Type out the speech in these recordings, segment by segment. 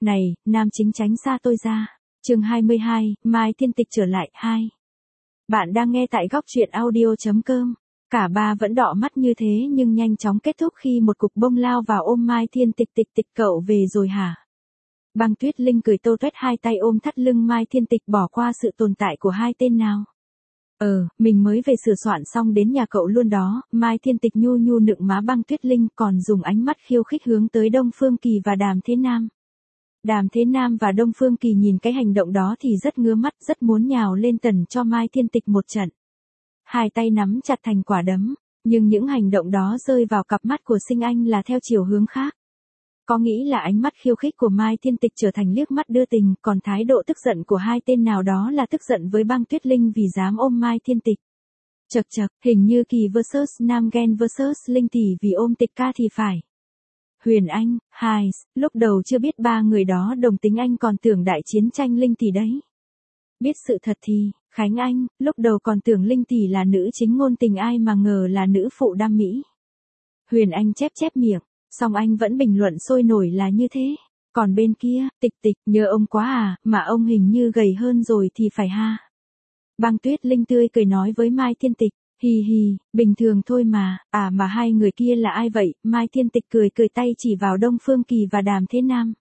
Này, nam chính tránh xa tôi ra. Chương 22, Mai Thiên Tịch trở lại 2. Bạn đang nghe tại góc truyện audio.com. Cả ba vẫn đỏ mắt như thế nhưng nhanh chóng kết thúc khi một cục bông lao vào ôm Mai Thiên Tịch. Tịch cậu về rồi hả? Băng Tuyết Linh cười tô toét hai tay ôm thắt lưng Mai Thiên Tịch bỏ qua sự tồn tại của hai tên nào. Mình mới về sửa soạn xong đến nhà cậu luôn đó. Mai Thiên Tịch nhu nhu nựng má Băng Tuyết Linh còn dùng ánh mắt khiêu khích hướng tới Đông Phương Kỳ và Đàm Thế Nam. Đàm Thế Nam và Đông Phương Kỳ nhìn cái hành động đó thì rất ngứa mắt, rất muốn nhào lên tần cho Mai Thiên Tịch một trận. Hai tay nắm chặt thành quả đấm, nhưng những hành động đó rơi vào cặp mắt của Sinh Anh là theo chiều hướng khác. Có nghĩ là ánh mắt khiêu khích của Mai Thiên Tịch trở thành liếc mắt đưa tình, còn thái độ tức giận của hai tên nào đó là tức giận với Băng Tuyết Linh vì dám ôm Mai Thiên Tịch. Chậc, hình như Kỳ vs Nam ghen vs Linh tỷ vì ôm Tịch ca thì phải. Huyền Anh, Hai, lúc đầu chưa biết ba người đó đồng tính anh còn tưởng đại chiến tranh Linh tỷ đấy. Biết sự thật thì, Khánh Anh, lúc đầu còn tưởng Linh tỷ là nữ chính ngôn tình ai mà ngờ là nữ phụ đam mỹ. Huyền Anh chép miệng, song anh vẫn bình luận sôi nổi là như thế. Còn bên kia, Tịch, nhớ ông quá à, mà ông hình như gầy hơn rồi thì phải ha. Băng Tuyết Linh tươi cười nói với Mai Thiên Tịch. Hi, bình thường thôi mà, mà hai người kia là ai vậy? Mai Thiên Tịch cười tay chỉ vào Đông Phương Kỳ và Đàm Thế Nam.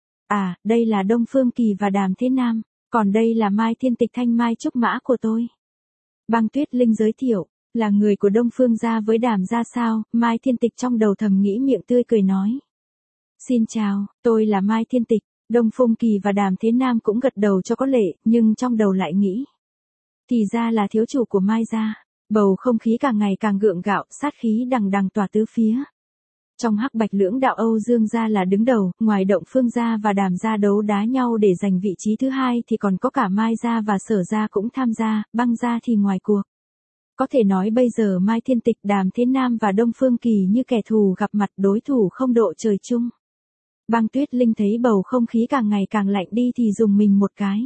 Đây là Đông Phương Kỳ và Đàm Thế Nam, còn đây là Mai Thiên Tịch thanh mai trúc mã của tôi. Băng Tuyết Linh giới thiệu, là người của Đông Phương gia với Đàm gia sao? Mai Thiên Tịch trong đầu thầm nghĩ miệng tươi cười nói. Xin chào, tôi là Mai Thiên Tịch. Đông Phương Kỳ và Đàm Thế Nam cũng gật đầu cho có lệ, nhưng trong đầu lại nghĩ. Thì ra là thiếu chủ của Mai gia. Bầu không khí càng ngày càng gượng gạo, sát khí đằng đằng tỏa tứ phía. Trong Hắc Bạch lưỡng đạo Âu Dương gia là đứng đầu, ngoài Động Phương gia và Đàm gia đấu đá nhau để giành vị trí thứ hai thì còn có cả Mai gia và Sở gia cũng tham gia, Băng gia thì ngoài cuộc. Có thể nói bây giờ Mai Thiên Tịch, Đàm Thế Nam và Đông Phương Kỳ như kẻ thù gặp mặt, đối thủ không độ trời chung. Băng Tuyết Linh thấy bầu không khí càng ngày càng lạnh đi thì dùng mình một cái.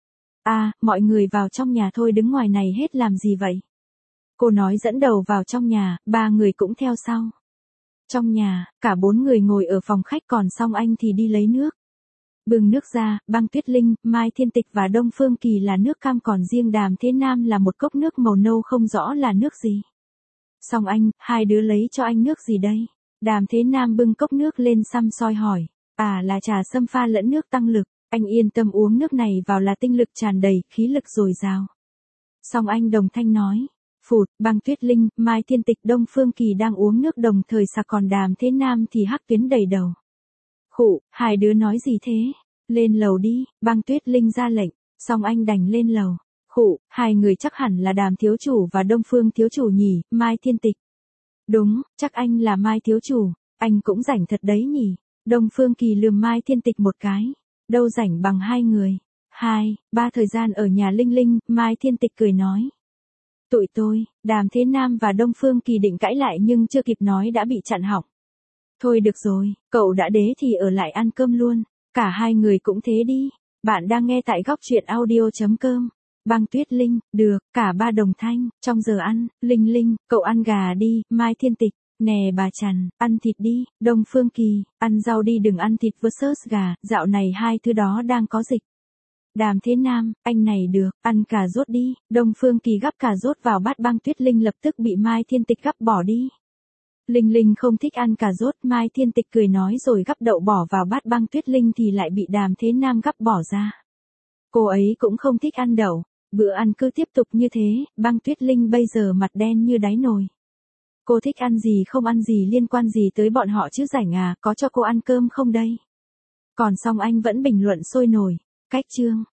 Mọi người vào trong nhà thôi, đứng ngoài này hết làm gì vậy? Cô nói dẫn đầu vào trong nhà, ba người cũng theo sau. Trong nhà, cả bốn người ngồi ở phòng khách còn Song Anh thì đi lấy nước. Bưng nước ra, Băng Tuyết Linh, Mai Thiên Tịch và Đông Phương Kỳ là nước cam còn riêng Đàm Thế Nam là một cốc nước màu nâu không rõ là nước gì. Song Anh, hai đứa lấy cho anh nước gì đây? Đàm Thế Nam bưng cốc nước lên xăm soi hỏi. Là trà sâm pha lẫn nước tăng lực, anh yên tâm uống nước này vào là tinh lực tràn đầy, khí lực dồi dào. Song Anh đồng thanh nói. Phụt, Băng Tuyết Linh, Mai Thiên Tịch, Đông Phương Kỳ đang uống nước đồng thời sặc còn Đàm Thế Nam thì hắc tuyến đầy đầu. Khụ, hai đứa nói gì thế? Lên lầu đi, Băng Tuyết Linh ra lệnh, Song Anh đành lên lầu. Khụ, hai người chắc hẳn là Đàm thiếu chủ và Đông Phương thiếu chủ nhỉ? Mai Thiên Tịch. Đúng, chắc anh là Mai thiếu chủ, anh cũng rảnh thật đấy nhỉ? Đông Phương Kỳ lườm Mai Thiên Tịch một cái. Đâu rảnh bằng hai người. 2-3 thời gian ở nhà Linh, Mai Thiên Tịch cười nói. Tụi tôi, Đàm Thế Nam và Đông Phương Kỳ định cãi lại nhưng chưa kịp nói đã bị chặn họng. Thôi được rồi, cậu đã đế thì ở lại ăn cơm luôn. Cả hai người cũng thế đi. Bạn đang nghe tại góc truyện audio.com. Băng Tuyết Linh, được, cả ba đồng thanh. Trong giờ ăn, Linh, cậu ăn gà đi. Mai Thiên Tịch, nè bà Trần, ăn thịt đi. Đông Phương Kỳ, ăn rau đi, đừng ăn thịt vs gà, dạo này hai thứ đó đang có dịch. Đàm Thế Nam, anh này được, ăn cà rốt đi. Đông Phương Kỳ gắp cà rốt vào bát, Băng Tuyết Linh lập tức bị Mai Thiên Tịch gắp bỏ đi. Linh không thích ăn cà rốt, Mai Thiên Tịch cười nói rồi gắp đậu bỏ vào bát Băng Tuyết Linh thì lại bị Đàm Thế Nam gắp bỏ ra. Cô ấy cũng không thích ăn đậu. Bữa ăn cứ tiếp tục như thế, Băng Tuyết Linh bây giờ mặt đen như đáy nồi. Cô thích ăn gì không ăn gì liên quan gì tới bọn họ chứ rảnh có cho cô ăn cơm không đây? Còn Song Anh vẫn bình luận sôi nổi. Cách chương